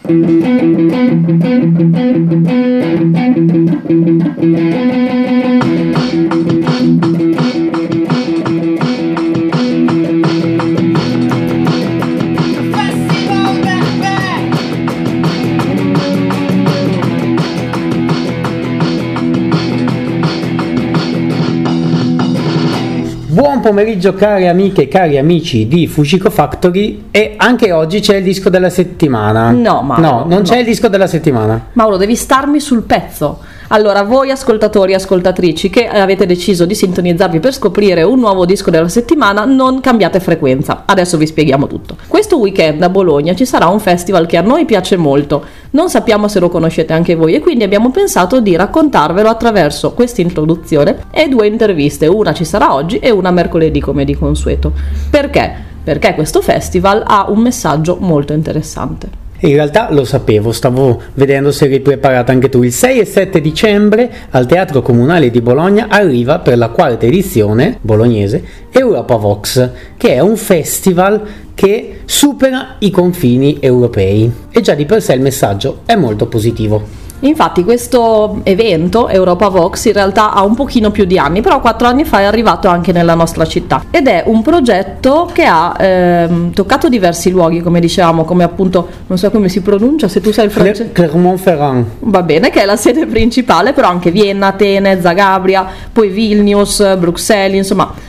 Buon pomeriggio cari amiche e cari amici di Fujiko Factory, e anche oggi c'è il disco della settimana. No, Mauro, no, non c'è il disco della settimana. Mauro, devi starmi sul pezzo. Allora, voi ascoltatori e ascoltatrici che avete deciso di sintonizzarvi per scoprire un nuovo disco della settimana, non cambiate frequenza. Adesso vi spieghiamo tutto. Questo weekend a Bologna ci sarà un festival che a noi piace molto. Non sappiamo se lo conoscete anche voi, e quindi abbiamo pensato di raccontarvelo attraverso questa introduzione e 2 interviste. Una ci sarà oggi e una mercoledì, come di consueto. Perché? Perché questo festival ha un messaggio molto interessante. In realtà lo sapevo, stavo vedendo se eri preparata anche tu. Il 6 e 7 dicembre al Teatro Comunale di Bologna arriva per la 4ª edizione bolognese Europa Vox, che è un festival che supera i confini europei, e già di per sé il messaggio è molto positivo. Infatti questo evento, Europa Vox, in realtà ha un pochino più di anni, però 4 anni fa è arrivato anche nella nostra città, ed è un progetto che ha toccato diversi luoghi, come dicevamo, come appunto, non so come si pronuncia, se tu sai il francese. Clermont-Ferrand. Va bene, che è la sede principale, però anche Vienna, Atene, Zagabria, poi Vilnius, Bruxelles, insomma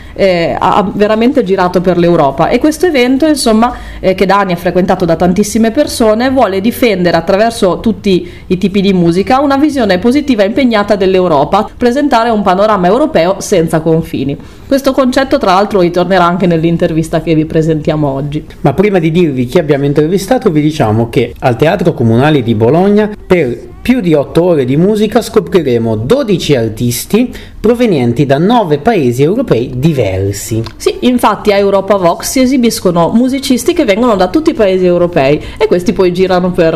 ha veramente girato per l'Europa. E questo evento, insomma, che da anni è frequentato da tantissime persone, vuole difendere attraverso tutti i tipi di musica una visione positiva e impegnata dell'Europa, presentare un panorama europeo senza confini. Questo concetto tra l'altro ritornerà anche nell'intervista che vi presentiamo oggi. Ma prima di dirvi chi abbiamo intervistato, vi diciamo che al Teatro Comunale di Bologna per più di 8 ore di musica scopriremo 12 artisti provenienti da 9 paesi europei diversi. Sì, infatti a Europa Vox si esibiscono musicisti che vengono da tutti i paesi europei, e questi poi girano per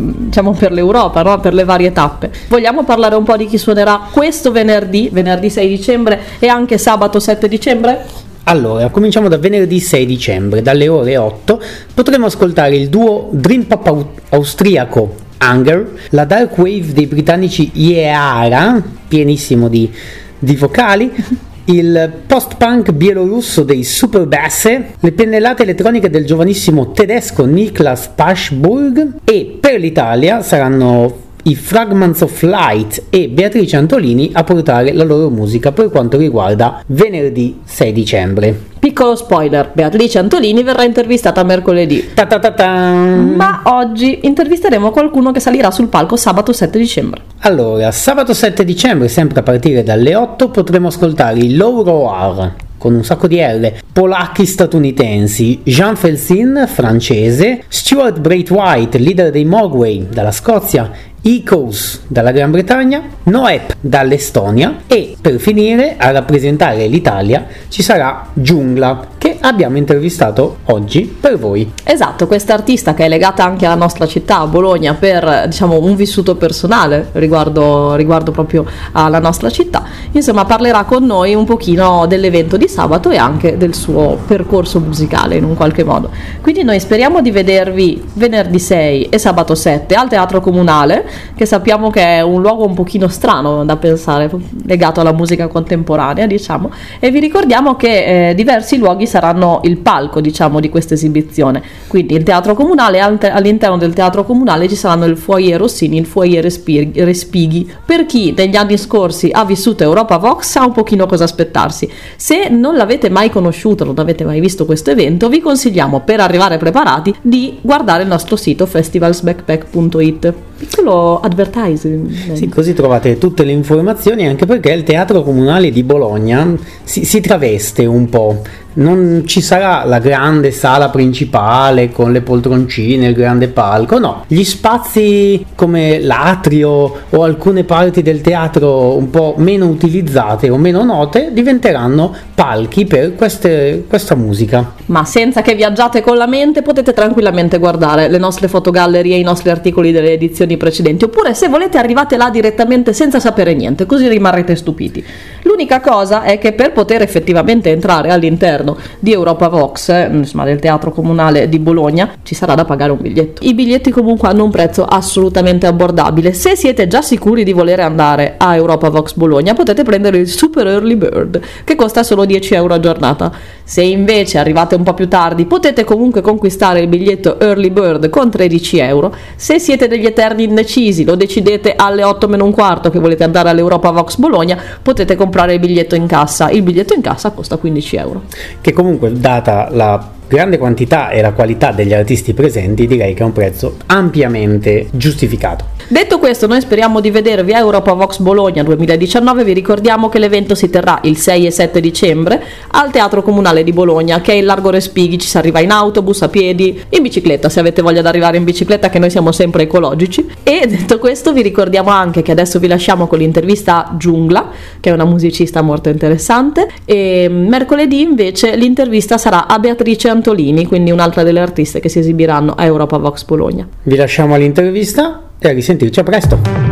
l'Europa, no? Per le varie tappe. Vogliamo parlare un po' di chi suonerà questo venerdì 6 dicembre e anche sabato 7 dicembre? Allora, cominciamo da venerdì 6 dicembre, dalle ore 8 potremo ascoltare il duo dream pop austriaco Hunger, la dark wave dei britannici Yeara, pienissimo di vocali, il post-punk bielorusso dei Superbasse, le pennellate elettroniche del giovanissimo tedesco Niklas Paschburg, e per l'Italia saranno i Fragments of Light e Beatrice Antolini a portare la loro musica per quanto riguarda venerdì 6 dicembre. Piccolo spoiler, Beatrice Antolini verrà intervistata mercoledì. Ma oggi intervisteremo qualcuno che salirà sul palco sabato 7 dicembre. Allora, sabato 7 dicembre, sempre a partire dalle 8, potremo ascoltare i Low Roar, con un sacco di R, polacchi statunitensi, Jean Felsin, francese, Stuart Braithwaite, leader dei Mogwai, dalla Scozia, Echoes dalla Gran Bretagna, Noep dall'Estonia, e per finire a rappresentare l'Italia ci sarà Giungla, che abbiamo intervistato oggi per voi. Esatto, questa artista che è legata anche alla nostra città, Bologna, per diciamo un vissuto personale riguardo proprio alla nostra città, insomma parlerà con noi un pochino dell'evento di sabato e anche del suo percorso musicale in un qualche modo. Quindi noi speriamo di vedervi venerdì 6 e sabato 7 al Teatro Comunale, che sappiamo che è un luogo un pochino strano da pensare, legato alla musica contemporanea, diciamo, e vi ricordiamo che diversi luoghi saranno il palco, diciamo, di questa esibizione. Quindi il Teatro Comunale, all'interno del Teatro Comunale ci saranno il Foyer Rossini, il Foyer Respighi. Per chi negli anni scorsi ha vissuto Europa Vox sa un pochino cosa aspettarsi. Se non l'avete mai conosciuto, non avete mai visto questo evento, vi consigliamo, per arrivare preparati, di guardare il nostro sito festivalsbackpack.it. Piccolo advertising. Sì, così trovate tutte le informazioni, anche perché il Teatro Comunale di Bologna si traveste un po'. Non ci sarà la grande sala principale con le poltroncine, il grande palco, no, gli spazi come l'atrio o alcune parti del teatro un po' meno utilizzate o meno note diventeranno palchi per questa musica. Ma senza che viaggiate con la mente, potete tranquillamente guardare le nostre fotogallerie e i nostri articoli delle edizioni edizioni precedenti, oppure se volete arrivate là direttamente senza sapere niente, così rimarrete stupiti. L'unica cosa è che per poter effettivamente entrare all'interno di Europa Vox, insomma del Teatro Comunale di Bologna, ci sarà da pagare un biglietto. I biglietti comunque hanno un prezzo assolutamente abbordabile. Se siete già sicuri di volere andare a Europa Vox Bologna, potete prendere il Super Early Bird, che costa solo 10 euro a giornata. Se invece arrivate un po' più tardi, potete comunque conquistare il biglietto Early Bird con 13 euro. Se siete degli eterni indecisi, lo decidete alle 8 meno un quarto che volete andare all'Europa Vox Bologna, potete comprare il biglietto in cassa. Il biglietto in cassa costa 15 euro. Che comunque, data la grande quantità e la qualità degli artisti presenti, direi che è un prezzo ampiamente giustificato. Detto questo, noi speriamo di vedervi a Europa Vox Bologna 2019. Vi ricordiamo che l'evento si terrà il 6 e 7 dicembre al Teatro Comunale di Bologna, che è in Largo Respighi. Ci si arriva in autobus, a piedi, in bicicletta, se avete voglia di arrivare in bicicletta, che noi siamo sempre ecologici. E detto questo, vi ricordiamo anche che adesso vi lasciamo con l'intervista a Giungla, che è una musicista molto interessante, e mercoledì invece l'intervista sarà a Beatrice Antolini, quindi un'altra delle artiste che si esibiranno a Europa Vox Bologna. Vi lasciamo all'intervista e a risentirci a presto.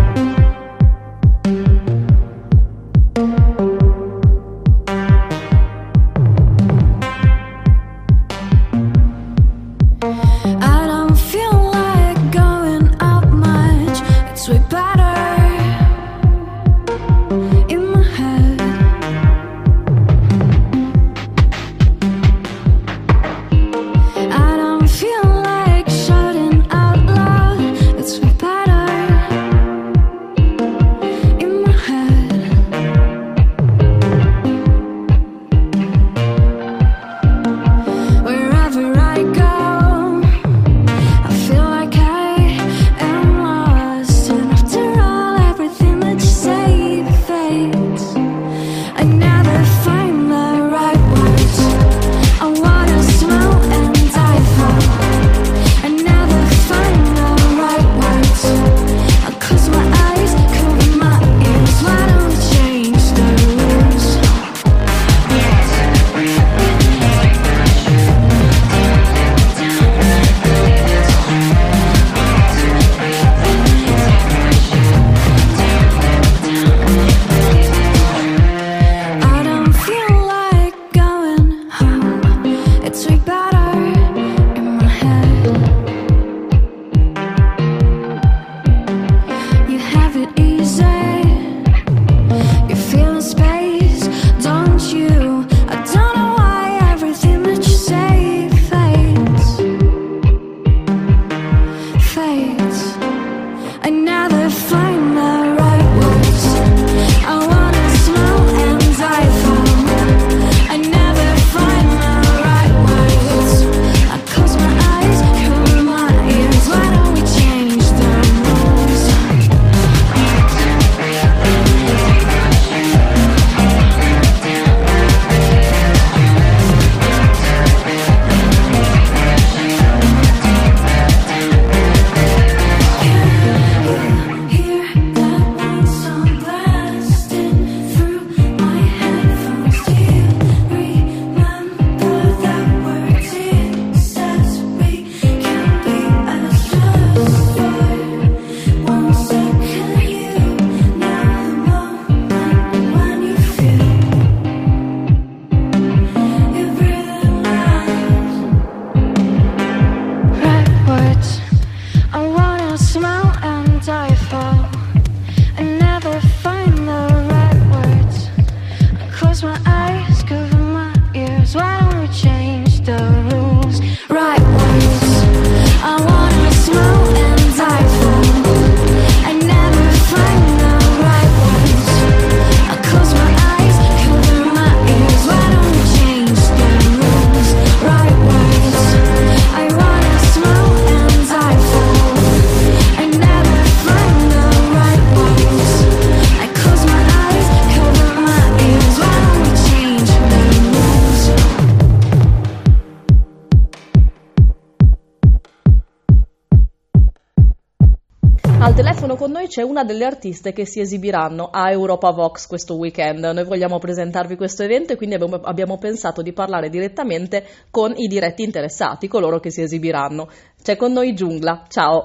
Al telefono con noi c'è una delle artiste che si esibiranno a Europa Vox questo weekend. Noi vogliamo presentarvi questo evento e quindi abbiamo pensato di parlare direttamente con i diretti interessati, coloro che si esibiranno. C'è con noi Giungla, ciao.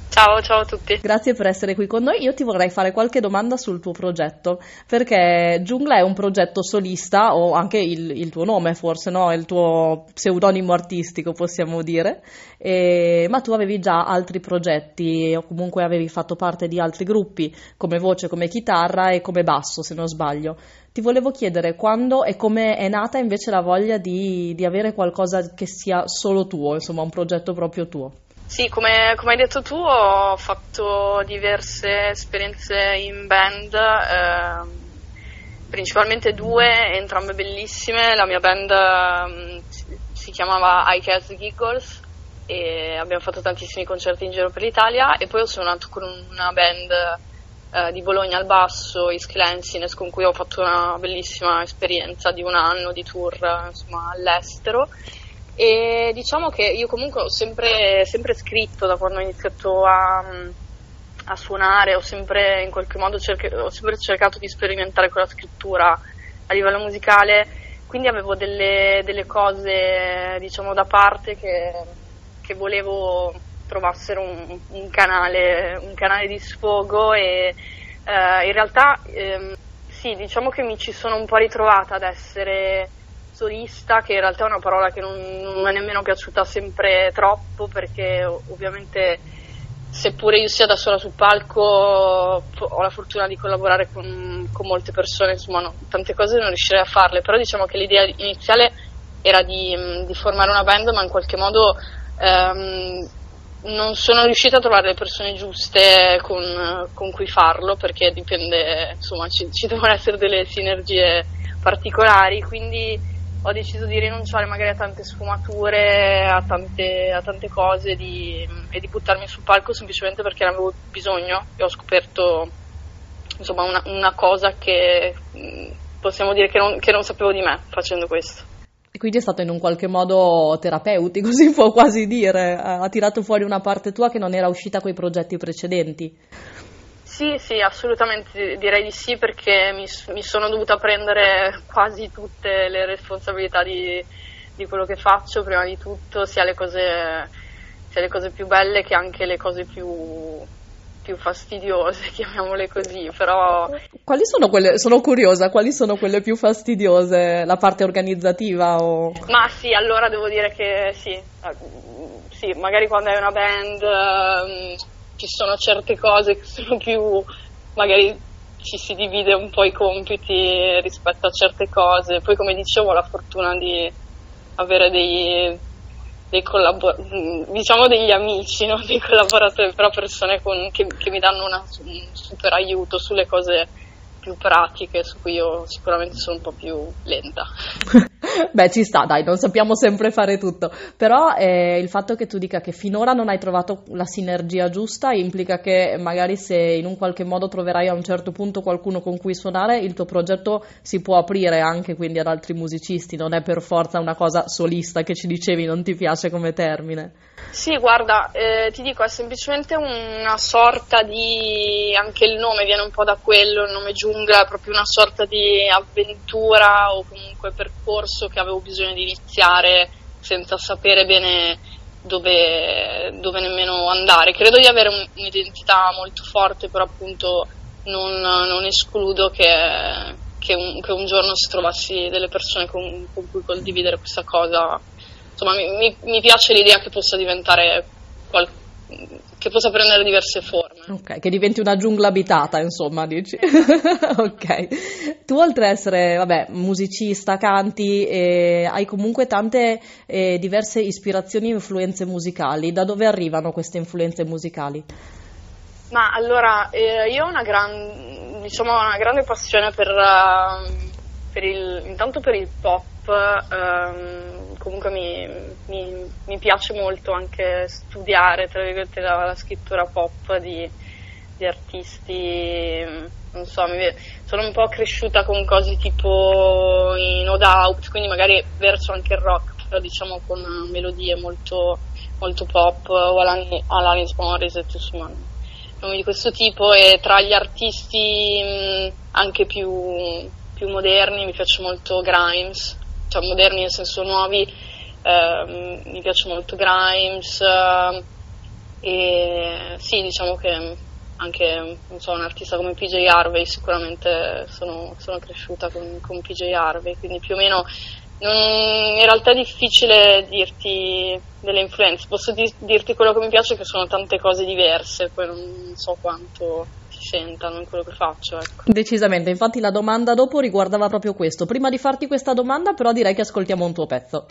Ciao, ciao a tutti. Grazie per essere qui con noi. Io ti vorrei fare qualche domanda sul tuo progetto, perché Giungla è un progetto solista, o anche il tuo nome forse, no? Il tuo pseudonimo artistico, possiamo dire. Ma tu avevi già altri progetti, o comunque avevi fatto parte di altri gruppi, come voce, come chitarra e come basso, se non sbaglio. Ti volevo chiedere quando e come è nata invece la voglia di avere qualcosa che sia solo tuo, insomma un progetto proprio tuo. Sì, come hai detto tu, ho fatto diverse esperienze in band, principalmente 2, entrambe bellissime. La mia band si chiamava I Cats Giggles e abbiamo fatto tantissimi concerti in giro per l'Italia, e poi ho suonato con una band di Bologna al basso, i Sclensines, con cui ho fatto una bellissima esperienza di 1 anno di tour, insomma, all'estero. E diciamo che io comunque ho sempre scritto da quando ho iniziato a suonare, ho sempre in qualche modo ho sempre cercato di sperimentare con la scrittura a livello musicale, quindi avevo delle cose, diciamo, da parte che volevo trovassero un canale di sfogo, e in realtà sì, diciamo che mi ci sono un po' ritrovata ad essere solista, che in realtà è una parola che non è nemmeno piaciuta sempre troppo, perché ovviamente, seppure io sia da sola sul palco, ho la fortuna di collaborare con molte persone, insomma tante cose non riuscirei a farle, però diciamo che l'idea iniziale era di formare una band, ma in qualche modo non sono riuscita a trovare le persone giuste con cui farlo, perché dipende, insomma ci devono essere delle sinergie particolari, quindi ho deciso di rinunciare magari a tante sfumature, a tante cose e di buttarmi sul palco semplicemente perché ne avevo bisogno, e ho scoperto, insomma, una cosa che possiamo dire che non sapevo di me facendo questo. E quindi è stato in un qualche modo terapeutico, si può quasi dire, ha tirato fuori una parte tua che non era uscita coi progetti precedenti. Sì, assolutamente direi di sì, perché mi sono dovuta prendere quasi tutte le responsabilità di quello che faccio, prima di tutto, sia le cose più belle che anche le cose più fastidiose, chiamiamole così, però... Quali sono quelle, sono curiosa, quali sono quelle più fastidiose, la parte organizzativa o... Ma sì, allora devo dire che sì, magari quando hai una band... ci sono certe cose che sono più, magari ci si divide un po' i compiti rispetto a certe cose. Poi, come dicevo, ho la fortuna di avere diciamo degli amici, no? Dei collaboratori, però persone che mi danno un super aiuto sulle cose più pratiche, su cui io sicuramente sono un po' più lenta. Beh, ci sta, dai, non sappiamo sempre fare tutto, però il fatto che tu dica che finora non hai trovato la sinergia giusta implica che magari se in un qualche modo troverai a un certo punto qualcuno con cui suonare, il tuo progetto si può aprire anche quindi ad altri musicisti, non è per forza una cosa solista che ci dicevi non ti piace come termine. Sì, guarda, ti dico, è semplicemente una sorta di, anche il nome viene un po' da quello, il nome Giungla è proprio una sorta di avventura o comunque percorso che avevo bisogno di iniziare senza sapere bene dove nemmeno andare. Credo di avere un'identità molto forte, però appunto non escludo che un giorno si trovassi delle persone con cui condividere questa cosa. Insomma, mi piace l'idea che possa diventare che possa prendere diverse forme. Ok, che diventi una giungla abitata, insomma, dici. Ok. Tu oltre a essere, vabbè, musicista, canti, hai comunque tante diverse ispirazioni e influenze musicali. Da dove arrivano queste influenze musicali? Ma allora, io ho una grande passione intanto per il pop. Comunque mi piace molto anche studiare, tra virgolette, la scrittura pop di artisti, non so, sono un po' cresciuta con cose tipo i No Doubt, quindi magari verso anche il rock, però diciamo con melodie molto, molto pop, o Alanis Morissette, insomma, nomi di questo tipo. E tra gli artisti anche più moderni mi piace molto Grimes, cioè moderni nel senso nuovi, mi piace molto Grimes, E sì, diciamo che anche, non so, un artista come PJ Harvey, sicuramente sono cresciuta con PJ Harvey, quindi più o meno in realtà è difficile dirti delle influenze. Posso dirti quello che mi piace, che sono tante cose diverse, poi non so quanto si sentano in quello che faccio, ecco. Decisamente, infatti la domanda dopo riguardava proprio questo. Prima di farti questa domanda però direi che ascoltiamo un tuo pezzo.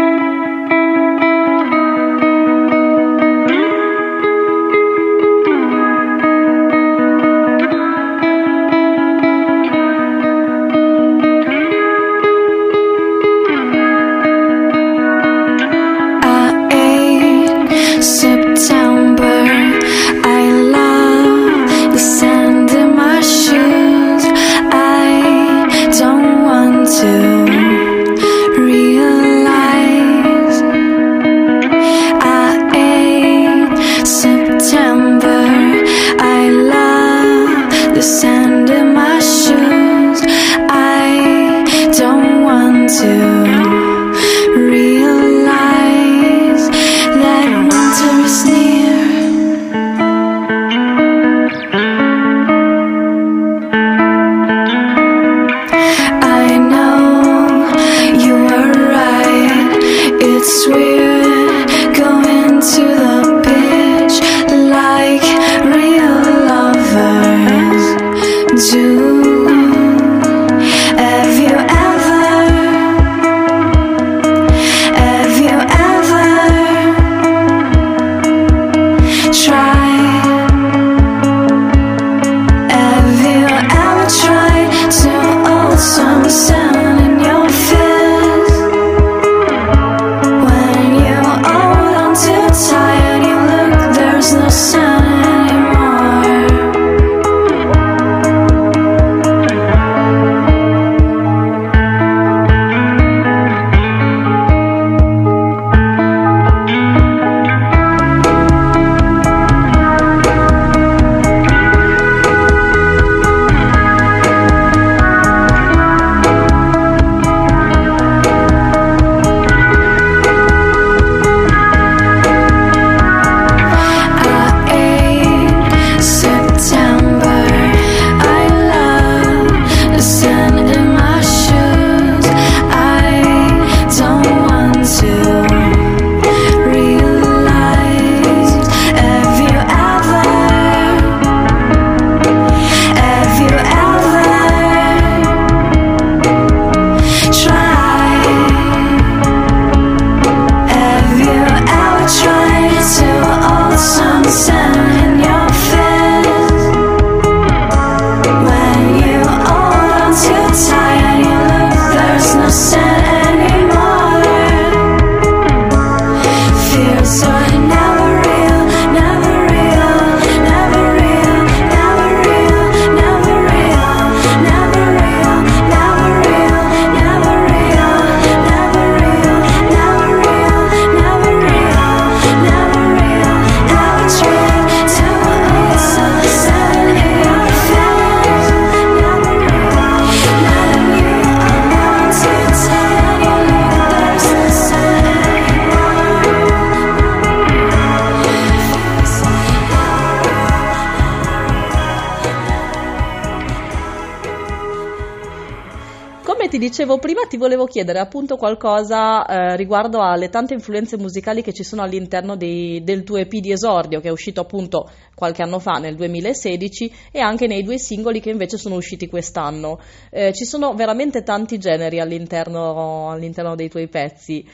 Ti dicevo prima, ti volevo chiedere appunto qualcosa riguardo alle tante influenze musicali che ci sono all'interno del tuo EP di esordio, che è uscito appunto qualche anno fa, nel 2016, e anche nei 2 singoli che invece sono usciti quest'anno. Ci sono veramente tanti generi all'interno dei tuoi pezzi.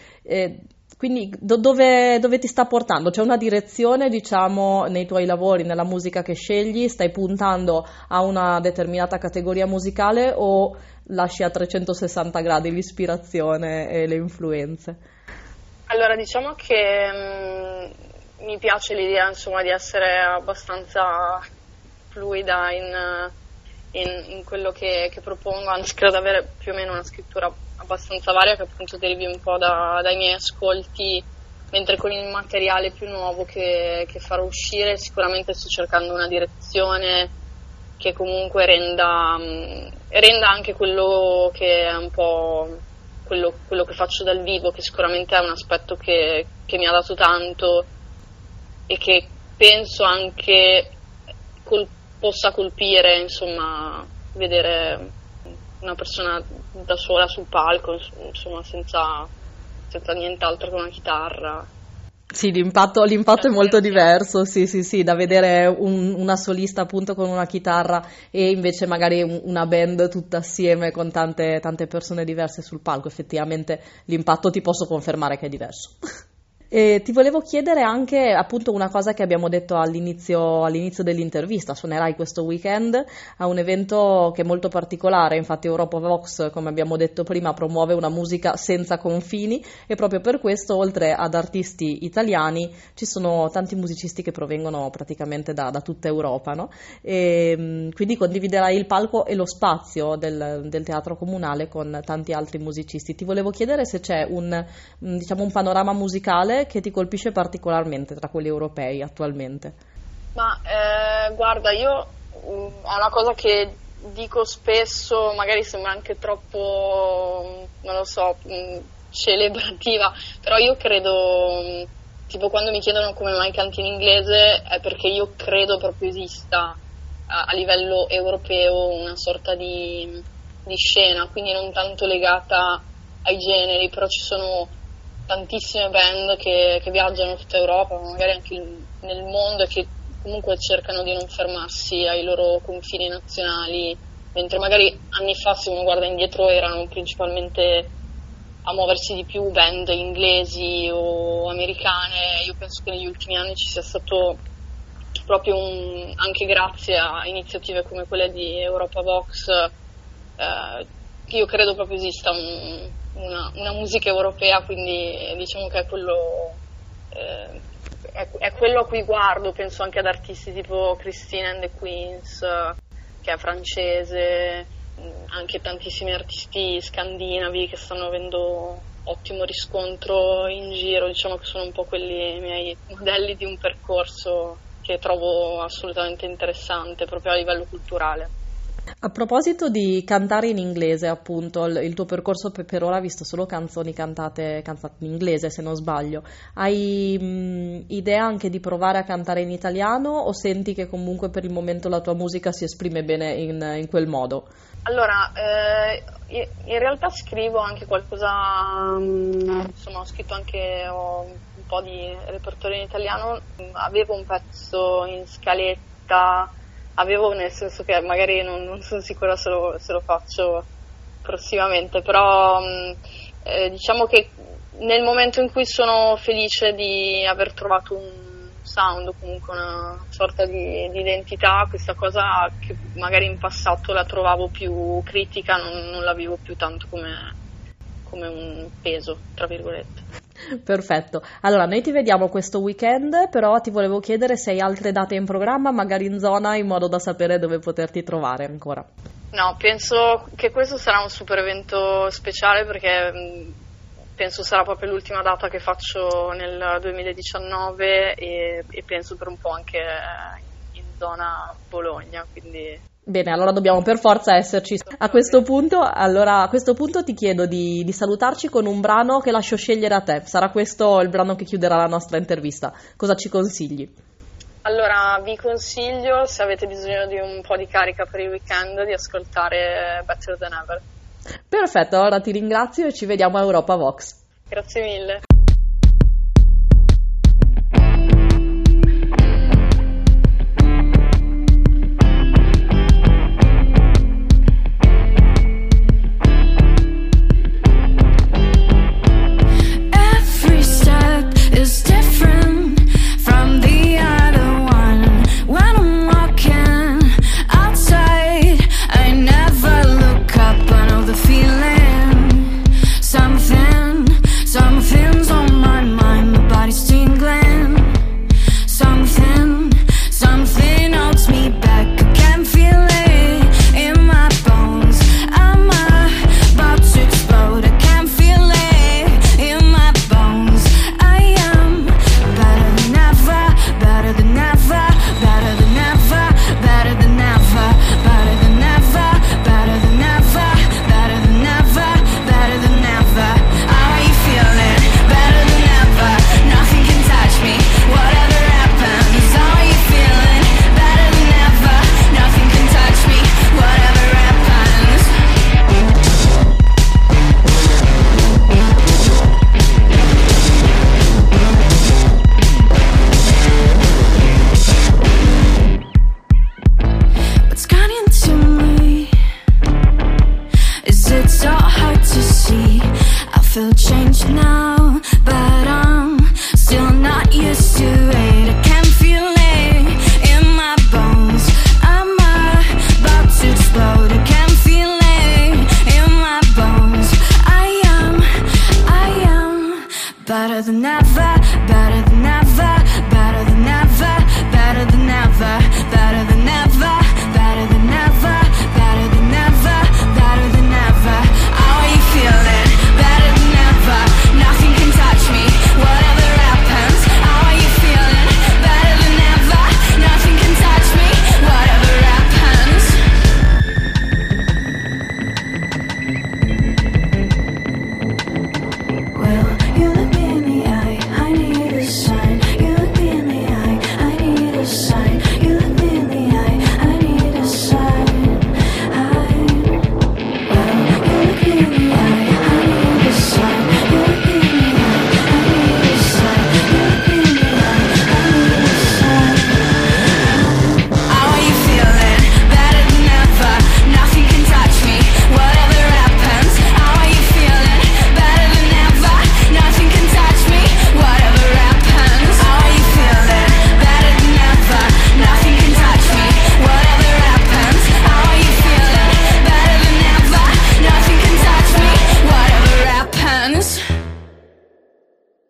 Quindi dove ti sta portando? C'è una direzione, diciamo, nei tuoi lavori, nella musica che scegli? Stai puntando a una determinata categoria musicale o lasci a 360 gradi l'ispirazione e le influenze? Allora, diciamo che mi piace l'idea, insomma, di essere abbastanza fluida in quello che propongo, anzi credo di avere più o meno una scrittura abbastanza varia, che appunto derivi un po' dai miei ascolti, mentre con il materiale più nuovo che farò uscire sicuramente sto cercando una direzione che comunque renda anche quello che è un po' quello che faccio dal vivo, che sicuramente è un aspetto che mi ha dato tanto e che penso anche possa colpire, insomma, vedere una persona da sola sul palco, insomma, senza nient'altro che una chitarra. Sì, l'impatto è molto diverso, sì, da vedere una solista appunto con una chitarra e invece magari una band tutta assieme con tante persone diverse sul palco. Effettivamente l'impatto ti posso confermare che è diverso. E ti volevo chiedere anche appunto una cosa che abbiamo detto all'inizio dell'intervista. Suonerai questo weekend a un evento che è molto particolare, infatti Europa Vox, come abbiamo detto prima, promuove una musica senza confini e proprio per questo, oltre ad artisti italiani, ci sono tanti musicisti che provengono praticamente da tutta Europa, no? E quindi condividerai il palco e lo spazio del teatro comunale con tanti altri musicisti. Ti volevo chiedere se c'è un panorama musicale che ti colpisce particolarmente tra quelli europei attualmente. Ma guarda, io è una cosa che dico spesso, magari sembra anche troppo, non lo so, celebrativa, però io credo, tipo quando mi chiedono come mai canti in inglese, è perché io credo proprio esista a livello europeo una sorta di scena, quindi non tanto legata ai generi, però ci sono tantissime band che viaggiano in tutta Europa, magari anche nel mondo, e che comunque cercano di non fermarsi ai loro confini nazionali, mentre magari anni fa, se uno guarda indietro, erano principalmente a muoversi di più band inglesi o americane. Io penso che negli ultimi anni ci sia stato proprio anche grazie a iniziative come quelle di Europa Vox, io credo proprio esista una musica europea, quindi diciamo che è quello a cui guardo. Penso anche ad artisti tipo Christine and the Queens, che è francese, anche tantissimi artisti scandinavi che stanno avendo ottimo riscontro in giro. Diciamo che sono un po' quelli i miei modelli di un percorso che trovo assolutamente interessante proprio a livello culturale. A proposito di cantare in inglese, appunto, il tuo percorso per ora ha visto solo canzoni cantate in inglese, se non sbaglio. Hai idea anche di provare a cantare in italiano, o senti che comunque per il momento la tua musica si esprime bene in quel modo? Allora, in realtà scrivo anche qualcosa, insomma, ho un po' di repertorio in italiano. Avevo un pezzo in scaletta, nel senso che magari non sono sicura se lo faccio prossimamente, però diciamo che nel momento in cui sono felice di aver trovato un sound, comunque una sorta di identità, questa cosa che magari in passato la trovavo più critica, non la vivo più tanto come un peso, tra virgolette. Perfetto, allora noi ti vediamo questo weekend, però ti volevo chiedere se hai altre date in programma, magari in zona, in modo da sapere dove poterti trovare ancora. No, penso che questo sarà un super evento speciale, perché penso sarà proprio l'ultima data che faccio nel 2019 e penso per un po' anche in zona Bologna, quindi... Bene, allora dobbiamo per forza esserci. A questo punto ti chiedo di salutarci con un brano che lascio scegliere a te. Sarà questo il brano che chiuderà la nostra intervista. Cosa ci consigli? Allora, vi consiglio, se avete bisogno di un po' di carica per il weekend, di ascoltare Better Than Ever. Perfetto, allora ti ringrazio e ci vediamo a Europa Vox. Grazie mille.